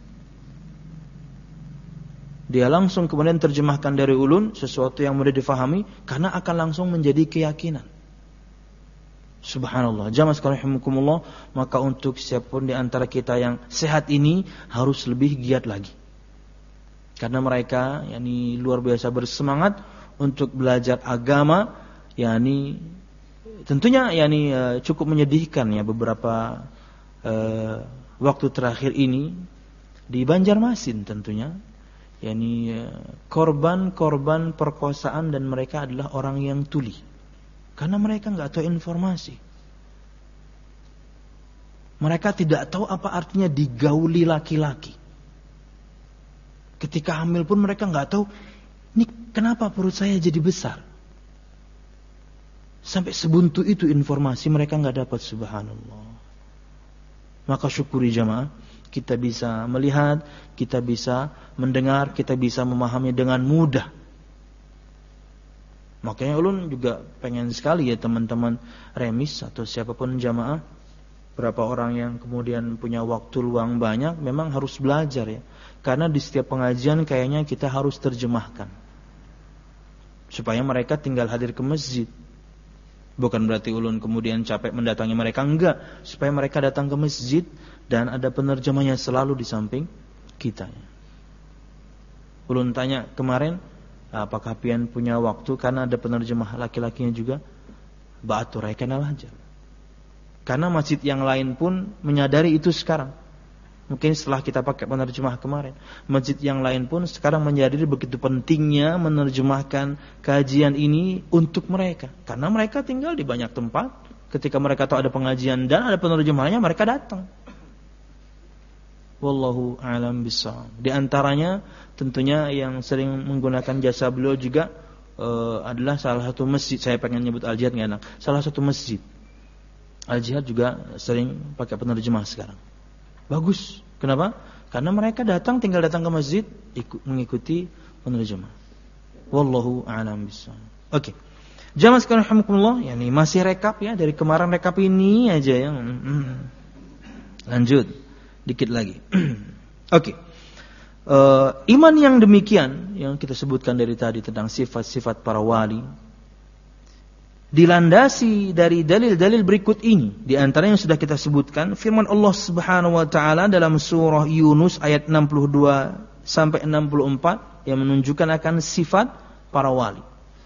Dia langsung kemudian terjemahkan dari ulun sesuatu yang mudah difahami karena akan langsung menjadi keyakinan. Subhanallah. Jamaah sekalian rahimakumullah, maka untuk siapapun di antara kita yang sehat ini harus lebih giat lagi. Karena mereka yakni luar biasa bersemangat untuk belajar agama, yakni tentunya yakni uh, cukup menyedihkan ya beberapa uh, waktu terakhir ini di Banjarmasin tentunya. yakni korban-korban perkosaan dan mereka adalah orang yang tuli. Karena mereka enggak tahu informasi. Mereka tidak tahu apa artinya digauli laki-laki. Ketika hamil pun mereka enggak tahu, ini kenapa perut saya jadi besar? Sampai sebuntu itu informasi mereka enggak dapat, subhanallah. Maka syukuri jamaah, kita bisa melihat, kita bisa mendengar, kita bisa memahami dengan mudah. Makanya ulun juga pengen sekali ya teman-teman remis atau siapapun jamaah, berapa orang yang kemudian punya waktu luang banyak, memang harus belajar ya. Karena di setiap pengajian kayaknya kita harus terjemahkan. Supaya mereka tinggal hadir ke masjid. Bukan berarti ulun kemudian capek mendatangi mereka, enggak. Supaya mereka datang ke masjid dan ada penerjemahnya selalu di samping kita. Ulun tanya kemarin, apakah pian punya waktu karena ada penerjemah laki-lakinya juga? Ba'atur kana wajar. Karena masjid yang lain pun menyadari itu sekarang. Mungkin setelah kita pakai penerjemah kemarin, masjid yang lain pun sekarang menyadari begitu pentingnya menerjemahkan kajian ini untuk mereka. Karena mereka tinggal di banyak tempat. Ketika mereka tahu ada pengajian dan ada penerjemahnya, mereka datang. Wallahu a'lam bishawab. Di antaranya tentunya yang sering menggunakan jasa beliau juga uh, adalah salah satu masjid. Saya pengen nyebut Al-Jihad enggak enak. Salah satu masjid Al-Jihad juga sering pakai penerjemah sekarang. Bagus. Kenapa? Karena mereka datang tinggal datang ke masjid ikut mengikuti penerjemah. Wallahu a'lam bishawab. Oke. Okay. Jamaah sekalian rahimakumullah, yakni masih rekap ya dari kemarin rekap ini aja yang hmm. lanjut dikit lagi. Oke. Okay. Uh, iman yang demikian yang kita sebutkan dari tadi tentang sifat-sifat para wali dilandasi dari dalil-dalil berikut ini. Di antara yang sudah kita sebutkan firman Allah Subhanahu wa taala dalam surah Yunus ayat enam puluh dua sampai enam puluh empat yang menunjukkan akan sifat para wali.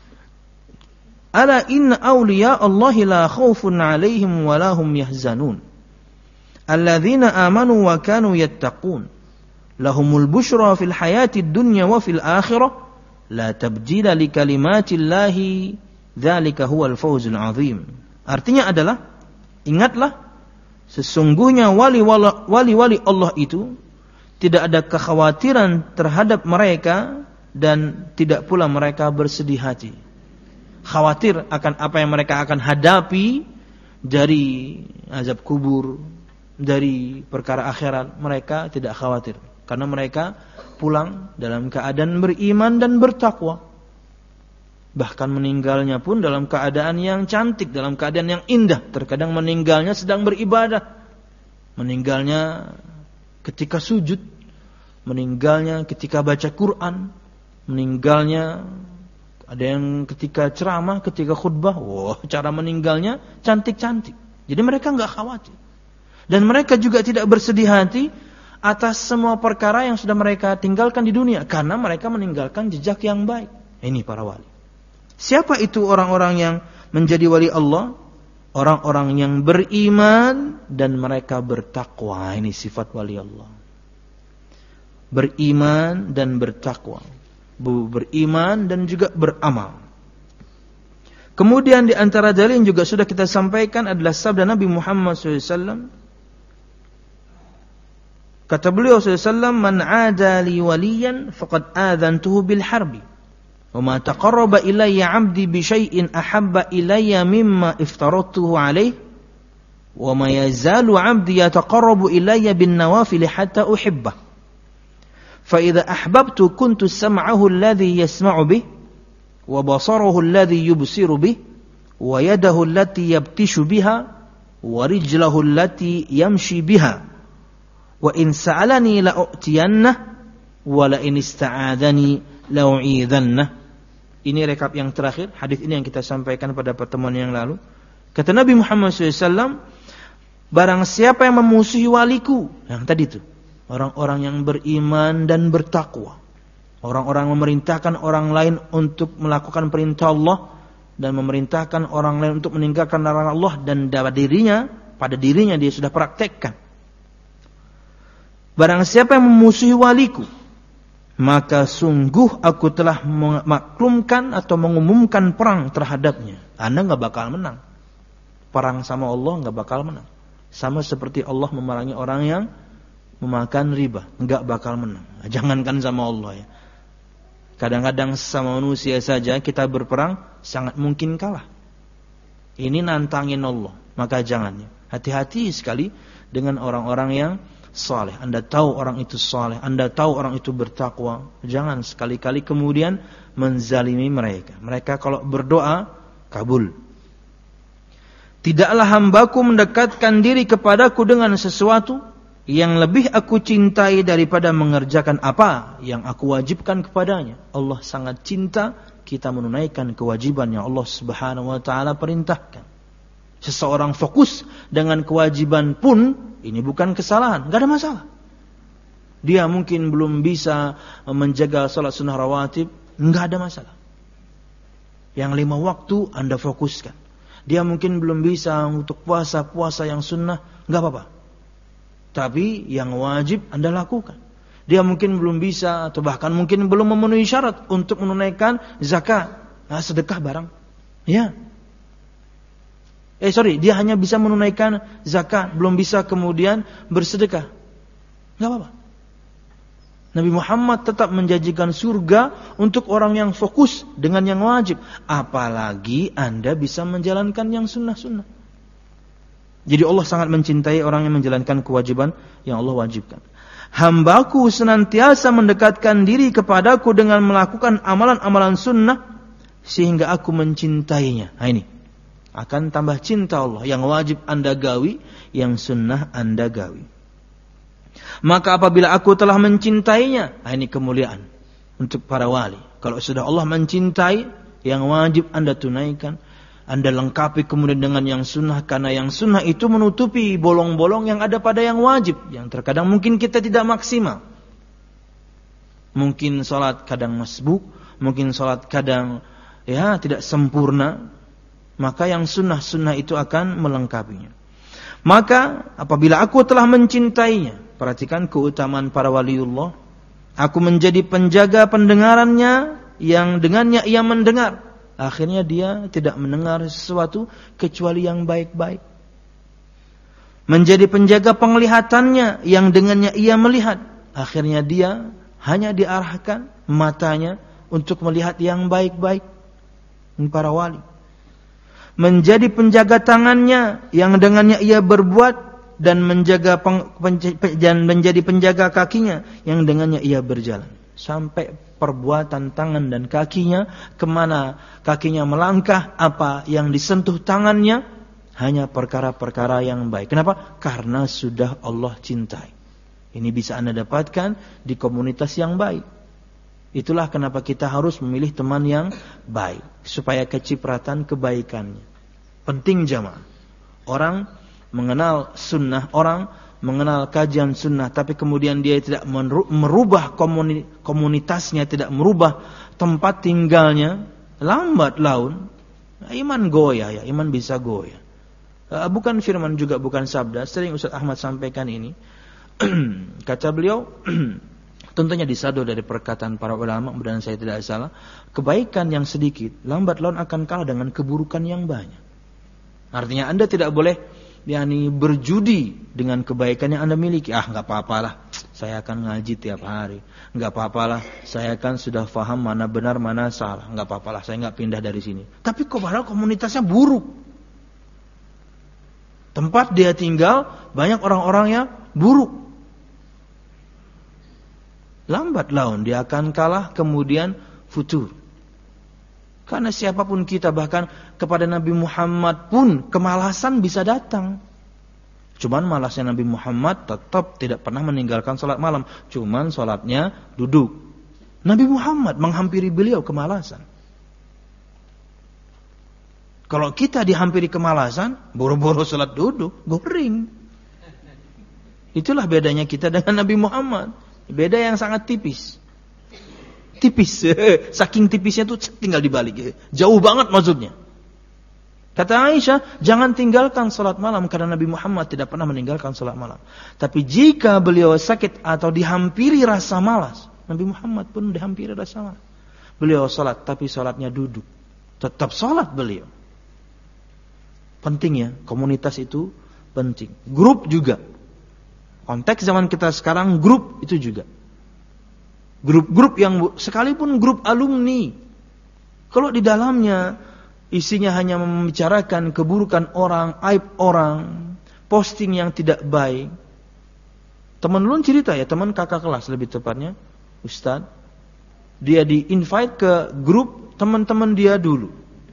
Ala inna awliya Allahi la khaufun 'alaihim wa la hum yahzanun. Alladzina amanu wa kanu yattaqun. Lahumul busyra fil hayatid dunya wa fil akhirah la tabdila li kalimatillahi dzalika huwal fawzul 'azim. Artinya adalah ingatlah sesungguhnya wali-wali Allah itu tidak ada kekhawatiran terhadap mereka, dan tidak pula mereka bersedih hati. Khawatir akan apa yang mereka akan hadapi dari azab kubur, dari perkara akhirat, mereka tidak khawatir. Karena mereka pulang dalam keadaan beriman dan bertakwa. Bahkan meninggalnya pun dalam keadaan yang cantik, dalam keadaan yang indah. Terkadang meninggalnya sedang beribadah, meninggalnya ketika sujud, meninggalnya ketika baca Quran, meninggalnya ada yang ketika ceramah, ketika khutbah. Wah, cara meninggalnya cantik-cantik. Jadi mereka enggak khawatir. Dan mereka juga tidak bersedih hati atas semua perkara yang sudah mereka tinggalkan di dunia, karena mereka meninggalkan jejak yang baik. Ini para wali. Siapa itu orang-orang yang menjadi wali Allah? Orang-orang yang beriman dan mereka bertakwa. Ini sifat wali Allah. Beriman dan bertakwa. Beriman dan juga beramal. Kemudian di antara dalil yang juga sudah kita sampaikan adalah sabda Nabi Muhammad shallallahu alaihi wasallam. Kata beliau shallallahu alaihi wasallam, "Man 'ada li waliyan faqad adzantuhu bil harbi. Wa ma taqarraba ilayya 'abdi bi syai'in ahabba ilayya mimma iftaradtuhu 'alaihi wa ma yazalu 'abdi yataqarrabu ilayya bin nawafil hatta uhibbah. Fa idza ahbabtu kuntu sam'ahu alladhi yasma'u bih wa basarahu alladhi yubsiru bih wa yadahu allati yabtishu biha wa rijlahu allati yamshi biha wa in sa'alani la'u'tiyannah wa la in ista'adani la'u'idhannah." Ini rekap yang terakhir, hadis ini yang kita sampaikan pada pertemuan yang lalu. Kata Nabi Muhammad shallallahu alaihi wasallam, barang siapa yang memusuhi waliku, yang tadi itu, orang-orang yang beriman dan bertakwa, orang-orang memerintahkan orang lain untuk melakukan perintah Allah dan memerintahkan orang lain untuk meninggalkan larangan Allah, dan pada dirinya, pada dirinya dia sudah praktekkan. Barang siapa yang memusuhi waliku, maka sungguh aku telah memaklumkan atau mengumumkan perang terhadapnya. Anda enggak bakal menang. Perang sama Allah enggak bakal menang. Sama seperti Allah memerangi orang yang memakan riba, enggak bakal menang. Jangankan sama Allah ya. Kadang-kadang sama manusia saja kita berperang sangat mungkin kalah. Ini nantangin Allah, maka jangan ya. Hati-hati sekali dengan orang-orang yang saleh. Anda tahu orang itu saleh, Anda tahu orang itu bertakwa, jangan sekali-kali kemudian menzalimi mereka. Mereka kalau berdoa kabul. Tidaklah hambaku mendekatkan diri kepadaku dengan sesuatu yang lebih aku cintai daripada mengerjakan apa yang aku wajibkan kepadanya. Allah sangat cinta kita menunaikan kewajiban yang Allah Subhanahu wa taala perintahkan. Seseorang fokus dengan kewajiban pun ini bukan kesalahan, enggak ada masalah. Dia mungkin belum bisa menjaga salat sunnah rawatib, enggak ada masalah. Yang lima waktu Anda fokuskan. Dia mungkin belum bisa untuk puasa-puasa yang sunnah, enggak apa-apa. Tapi yang wajib Anda lakukan. Dia mungkin belum bisa atau bahkan mungkin belum memenuhi syarat untuk menunaikan zakat, nah, sedekah barang. Ya. Eh sorry, dia hanya bisa menunaikan zakat, belum bisa kemudian bersedekah. Enggak apa-apa. Nabi Muhammad tetap menjanjikan surga untuk orang yang fokus dengan yang wajib. Apalagi Anda bisa menjalankan yang sunnah-sunnah. Jadi Allah sangat mencintai orang yang menjalankan kewajiban yang Allah wajibkan. Hambaku senantiasa mendekatkan diri kepadaku dengan melakukan amalan-amalan sunnah sehingga aku mencintainya. Nah ini. Akan tambah cinta Allah. Yang wajib Anda gawi, yang sunnah Anda gawi. Maka apabila aku telah mencintainya, nah ini kemuliaan untuk para wali. Kalau sudah Allah mencintai, yang wajib Anda tunaikan, Anda lengkapi kemudian dengan yang sunnah, karena yang sunnah itu menutupi bolong-bolong yang ada pada yang wajib, yang terkadang mungkin kita tidak maksimal. Mungkin salat kadang masbuk, mungkin salat kadang ya tidak sempurna. Maka yang sunnah-sunnah itu akan melengkapinya. Maka apabila aku telah mencintainya, perhatikan keutamaan para waliullah, aku menjadi penjaga pendengarannya yang dengannya ia mendengar. Akhirnya dia tidak mendengar sesuatu kecuali yang baik-baik. Menjadi penjaga penglihatannya yang dengannya ia melihat. akhirnya dia hanya diarahkan matanya untuk melihat yang baik-baik. Para wali menjadi penjaga tangannya yang dengannya ia berbuat, dan menjaga peng, pen, dan menjadi penjaga kakinya yang dengannya ia berjalan. Sampai perbuatan tangan dan kakinya, kemana kakinya melangkah, apa yang disentuh tangannya, hanya perkara-perkara yang baik. Kenapa? Karena sudah Allah cintai. Ini bisa Anda dapatkan di komunitas yang baik. Itulah kenapa kita harus memilih teman yang baik, supaya kecipratan kebaikannya. Penting jamaah. Orang mengenal sunnah, orang mengenal kajian sunnah, tapi kemudian dia tidak merubah komunitasnya, tidak merubah tempat tinggalnya, lambat laun iman goyah ya, iman bisa goyah. Bukan firman juga, bukan sabda. Sering Ustaz Ahmad sampaikan ini. Kata beliau, tentunya disado dari perkataan para ulama, mudah-mudahan saya tidak salah. Kebaikan yang sedikit lambat laun akan kalah dengan keburukan yang banyak. Artinya Anda tidak boleh yakni berjudi dengan kebaikan yang Anda miliki. Ah, enggak apa-apalah, saya akan ngaji tiap hari. Enggak apa-apalah, saya kan sudah faham mana benar mana salah. Enggak apa-apalah, saya enggak pindah dari sini. Tapi kok padahal komunitasnya buruk. Tempat dia tinggal banyak orang-orang yang buruk. Lambat laun dia akan kalah, kemudian futur. Karena siapapun kita, bahkan kepada Nabi Muhammad pun kemalasan bisa datang. Cuman malasnya Nabi Muhammad tetap tidak pernah meninggalkan sholat malam. Cuman sholatnya duduk. Nabi Muhammad menghampiri beliau kemalasan. Kalau kita dihampiri kemalasan, boro-boro sholat duduk, goreng. Itulah bedanya kita dengan Nabi Muhammad. Beda yang sangat tipis. Tipis, saking tipisnya tuh tinggal dibalik. Jauh banget maksudnya. Kata Aisyah, jangan tinggalkan salat malam karena Nabi Muhammad tidak pernah meninggalkan salat malam. Tapi jika beliau sakit atau dihampiri rasa malas, Nabi Muhammad pun dihampiri rasa malas. Beliau salat tapi salatnya duduk. Tetap salat beliau. Penting ya, komunitas itu penting. Grup juga. Konteks zaman kita sekarang, grup itu juga. Grup-grup yang, sekalipun grup alumni, kalau di dalamnya isinya hanya membicarakan keburukan orang, aib orang, posting yang tidak baik. Teman lu cerita ya, teman kakak kelas lebih tepatnya, Ustadz, dia di-invite ke grup teman-teman dia dulu.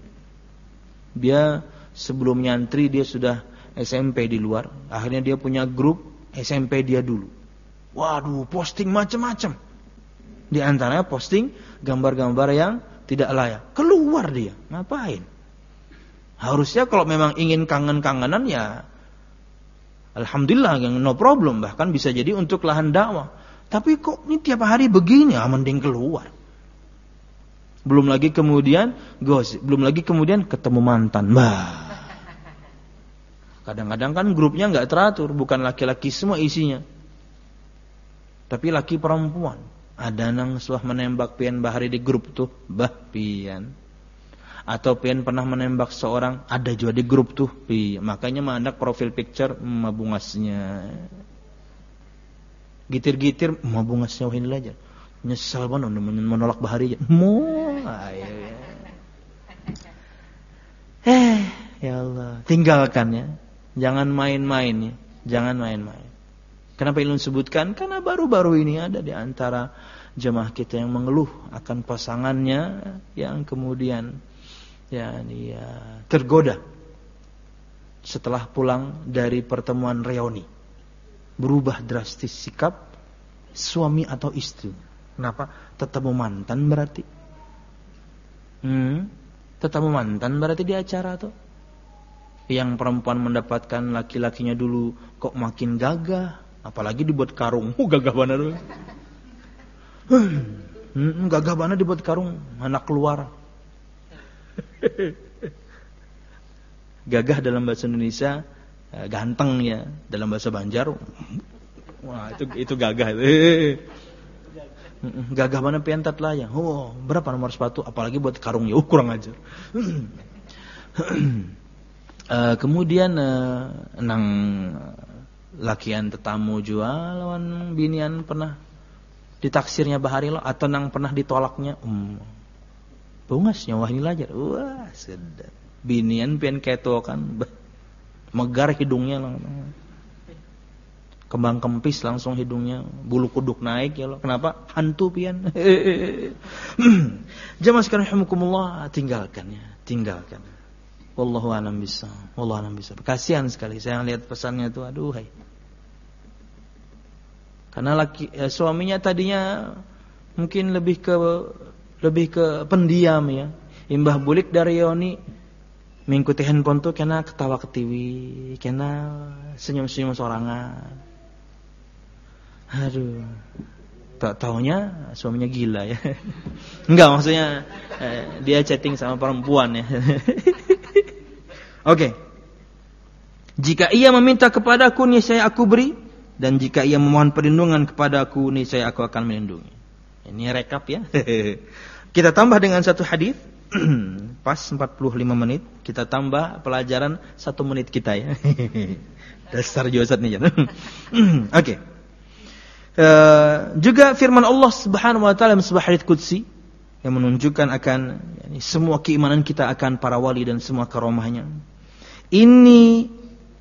Dia sebelum nyantri dia sudah S M P di luar, akhirnya dia punya grup S M P dia dulu. Waduh, posting macam-macam. Di antaranya posting gambar-gambar yang tidak layak. Keluar dia, ngapain? Harusnya kalau memang ingin kangen-kangenan ya alhamdulillah, no problem, bahkan bisa jadi untuk lahan dakwah. Tapi kok ini tiap hari begini, ah, mending keluar. Belum lagi kemudian gosip, belum lagi kemudian ketemu mantan. Bah. Kadang-kadang kan grupnya enggak teratur, bukan laki-laki semua isinya. Tapi laki perempuan. Ada nang suah menembak pian bahari di grup tuh, bah pian. Atau pian pernah menembak seorang, ada juga di grup tuh, pian. Makanya mandak profil picture mabungasnya. Gitir-gitir mabungasnya wahil aja. Nyesal banget menolak bahari aja. Mo, ayo ya. Eh, ya Allah, tinggalkan ya. Jangan main-main ya. Jangan main-main. Kenapa ilmu sebutkan? Karena baru-baru ini ada di antara jemaah kita yang mengeluh akan pasangannya yang kemudian ya, ya tergoda setelah pulang dari pertemuan reuni. Berubah drastis sikap suami atau istri. Kenapa? Tetap mantan berarti. Hmm, tetap mantan berarti di acara tuh. Yang perempuan mendapatkan laki-lakinya dulu kok makin gagah. Apalagi dibuat karung. Oh, gagah banget. Hmm, gagah banget dibuat karung. Anak keluar. Gagah dalam bahasa Indonesia, ganteng ya. Dalam bahasa Banjar, wah itu itu gagah. Gagah banget pentat lah ya. Oh, berapa nomor sepatu? Apalagi buat karung ya. Oh, kurang ajar. uh, kemudian uh, nang lakian tetamu jual lawan binian pernah ditaksirnya bahari lo atau nang pernah ditolaknya um bungasnya wah ini lajar wah sedap binian pian keto kan megar hidungnya langsung kembang kempis langsung hidungnya bulu kuduk naik ya lo kenapa hantu pian jamaah sekalian rahimakumullah tinggalkan ya tinggalkan wallahu a'lam bishawab wallahu a'lam bishawab kasihan sekali saya lihat pesannya itu aduh hai karena laki ya, suaminya tadinya mungkin lebih ke lebih ke pendiam ya. Imbah bulik dari Yoni mengikuti handphone tuh kena ketawa ketiwi, kena senyum-senyum sorangan. Aduh. Tak taunya suaminya gila ya. Enggak maksudnya eh, dia chatting sama perempuan ya. Oke. Okay. Jika ia meminta kepadaku niscaya aku beri. Dan jika ia memohon perlindungan kepadaku, niscaya aku akan melindungi. Ini rekap ya. Kita tambah dengan satu hadis. Pas empat puluh lima menit. Kita tambah pelajaran satu menit kita ya. Dasar Josat nih. Oke. Okay. Uh, juga firman Allah Subhanahu wa taala dalam sebuah hadis qudsi yang menunjukkan akan yani, semua keimanan kita akan para wali dan semua karomahnya. Ini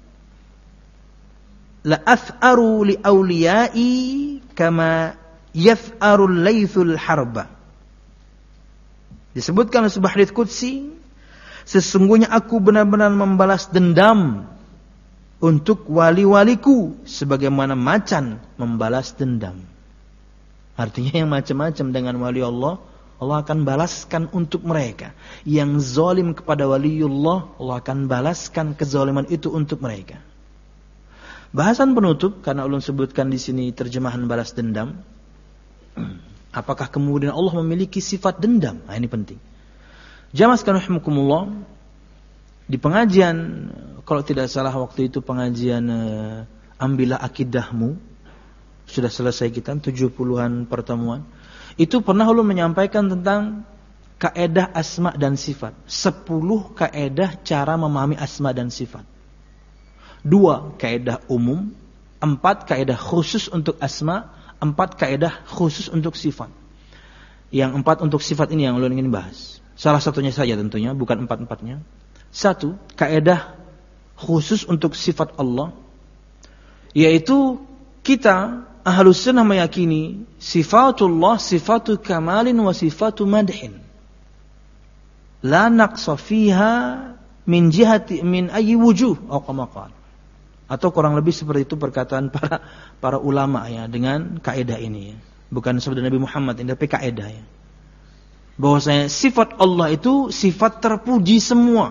la ath'aru li awliyai kama yath'arul laythul harba. Disebutkan dalam sebuah hadits qudsi, sesungguhnya aku benar-benar membalas dendam untuk wali-waliku sebagaimana macan membalas dendam. Artinya yang macam-macam dengan wali Allah, Allah akan balaskan untuk mereka. Yang zalim kepada waliullah, Allah akan balaskan kezaliman itu untuk mereka. Bahasan penutup karena ulun sebutkan di sini terjemahan balas dendam. Apakah kemudian Allah memiliki sifat dendam? Nah, ini penting. Jamaah sekalian rahimakumullah, di pengajian kalau tidak salah waktu itu pengajian uh, ambillah akidahmu sudah selesai kita tujuh puluhan pertemuan. Itu pernah ulun menyampaikan tentang kaedah asma dan sifat. sepuluh kaedah cara memahami asma dan sifat. Dua kaedah umum, empat kaedah khusus untuk asma, empat kaedah khusus untuk sifat. Yang empat untuk sifat ini yang ulun ingin bahas. Salah satunya saja tentunya, bukan empat-empatnya. Satu, kaedah khusus untuk sifat Allah, yaitu kita Ahlus Sunnah meyakini sifatullah sifatu kamalin wa sifatu madhin. La naqsa fiha min jihati min ayyi wujuh atau kama qala. Atau kurang lebih seperti itu perkataan para para ulama ya dengan kaidah ini ya. Bukan sabda Nabi Muhammad ini tapi kaidah ya. Bahwasanya sifat Allah itu sifat terpuji semua.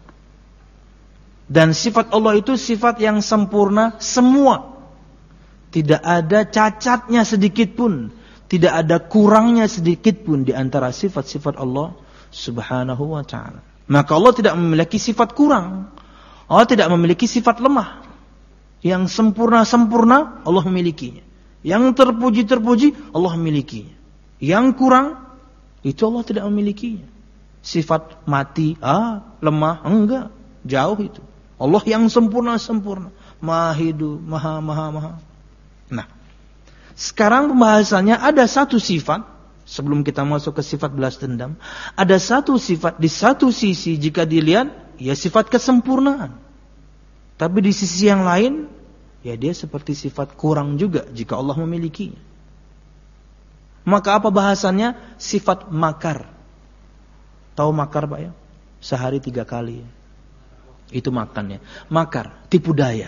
Dan sifat Allah itu sifat yang sempurna semua. Tidak ada cacatnya sedikit pun, tidak ada kurangnya sedikit pun di antara sifat-sifat Allah Subhanahu wa taala. Maka Allah tidak memiliki sifat kurang. Allah tidak memiliki sifat lemah. Yang sempurna-sempurna Allah memilikinya. Yang terpuji-terpuji Allah memilikinya. Yang kurang itu Allah tidak memilikinya. Sifat mati, ah, lemah, enggak, jauh itu. Allah yang sempurna-sempurna, Maha hidup, Maha Maha Maha. Nah, sekarang pembahasannya ada satu sifat sebelum kita masuk ke sifat balas dendam. Ada satu sifat di satu sisi jika dilihat ya sifat kesempurnaan. Tapi di sisi yang lain, ya dia seperti sifat kurang juga jika Allah memilikinya. Maka apa bahasannya? Sifat makar. Tahu makar Pak ya? Sehari tiga kali. Itu makannya. Makar, tipu daya.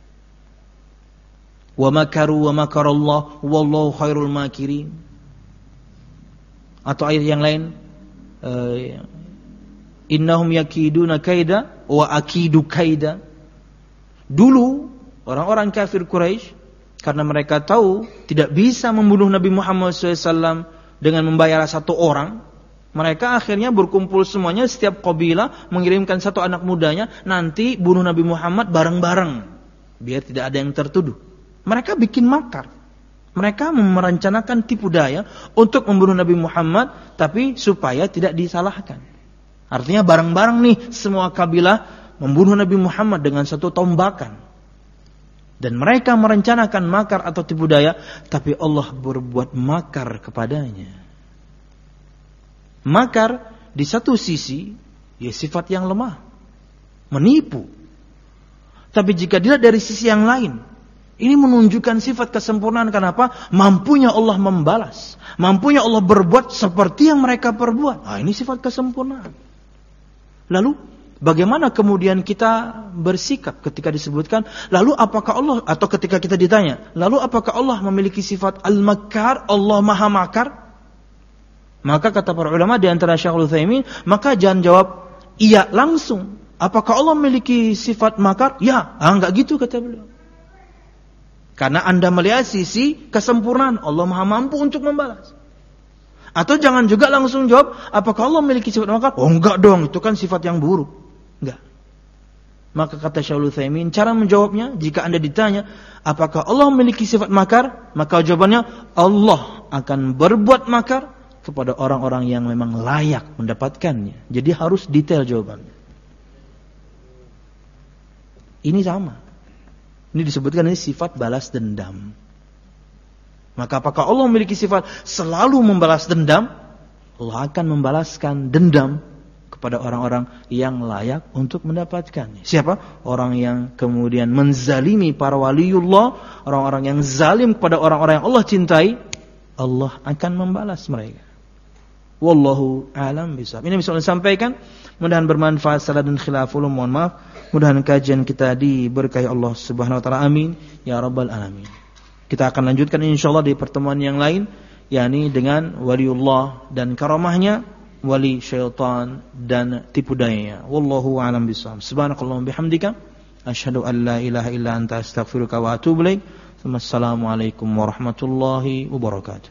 Wa makaru wa makarallah wallahu khairul makirin. Atau ayat yang lain, uh, innahum yakiduna kaida wa akidu kaida. Dulu orang-orang kafir Quraisy karena mereka tahu tidak bisa membunuh Nabi Muhammad shallallahu alaihi wasallam dengan membayar satu orang, mereka akhirnya berkumpul semuanya, setiap kabilah mengirimkan satu anak mudanya, nanti bunuh Nabi Muhammad bareng-bareng biar tidak ada yang tertuduh. Mereka bikin makar. Mereka merencanakan tipu daya untuk membunuh Nabi Muhammad tapi supaya tidak disalahkan. Artinya bareng-bareng nih semua kabilah membunuh Nabi Muhammad dengan satu tombakan. Dan mereka merencanakan makar atau tipu daya, tapi Allah berbuat makar kepadanya. Makar di satu sisi, ya sifat yang lemah, menipu. Tapi jika dilihat dari sisi yang lain, ini menunjukkan sifat kesempurnaan. Kenapa? Mampunya Allah membalas. Mampunya Allah berbuat seperti yang mereka perbuat. Nah, ini sifat kesempurnaan. Lalu, bagaimana kemudian kita bersikap ketika disebutkan, lalu apakah Allah, atau ketika kita ditanya, lalu apakah Allah memiliki sifat al-makkar, Allah maha makar? Maka kata para ulama di antara Syekhul Utsaimin, maka jangan jawab iya langsung. Apakah Allah memiliki sifat makar? Ya, ah, enggak gitu kata beliau. Karena Anda melihat sisi kesempurnaan, Allah maha mampu untuk membalas. Atau jangan juga langsung jawab, apakah Allah memiliki sifat makar? Oh enggak dong, itu kan sifat yang buruk. Enggak. Maka kata Syekhul Utsaimin, cara menjawabnya, jika Anda ditanya, apakah Allah memiliki sifat makar? Maka jawabannya, Allah akan berbuat makar kepada orang-orang yang memang layak mendapatkannya. Jadi harus detail jawabannya. Ini sama. Ini disebutkan ini sifat balas dendam. Maka apakah Allah memiliki sifat selalu membalas dendam? Allah akan membalaskan dendam kepada orang-orang yang layak untuk mendapatkannya. Siapa? Orang yang kemudian menzalimi para waliullah, orang-orang yang zalim kepada orang-orang yang Allah cintai, Allah akan membalas mereka. Wallahu a'lam bishawab. Ini bisa saya sampaikan, mudah-mudahan bermanfaat. Salah dan khilaful, mohon maaf. Mudah-mudahan kajian kita diberkahi Allah Subhanahu wa taala. Amin ya rabbal alamin. Kita akan lanjutkan insyaallah di pertemuan yang lain, yakni dengan waliullah dan karamahnya, wali syaitan dan tipu dayanya. Wallahu a'lam bishawab. Subhanakallahumma bihamdika asyhadu an la ilaha illa anta astaghfiruka wa atubu ilaik. Wassalamualaikum warahmatullahi wabarakatuh.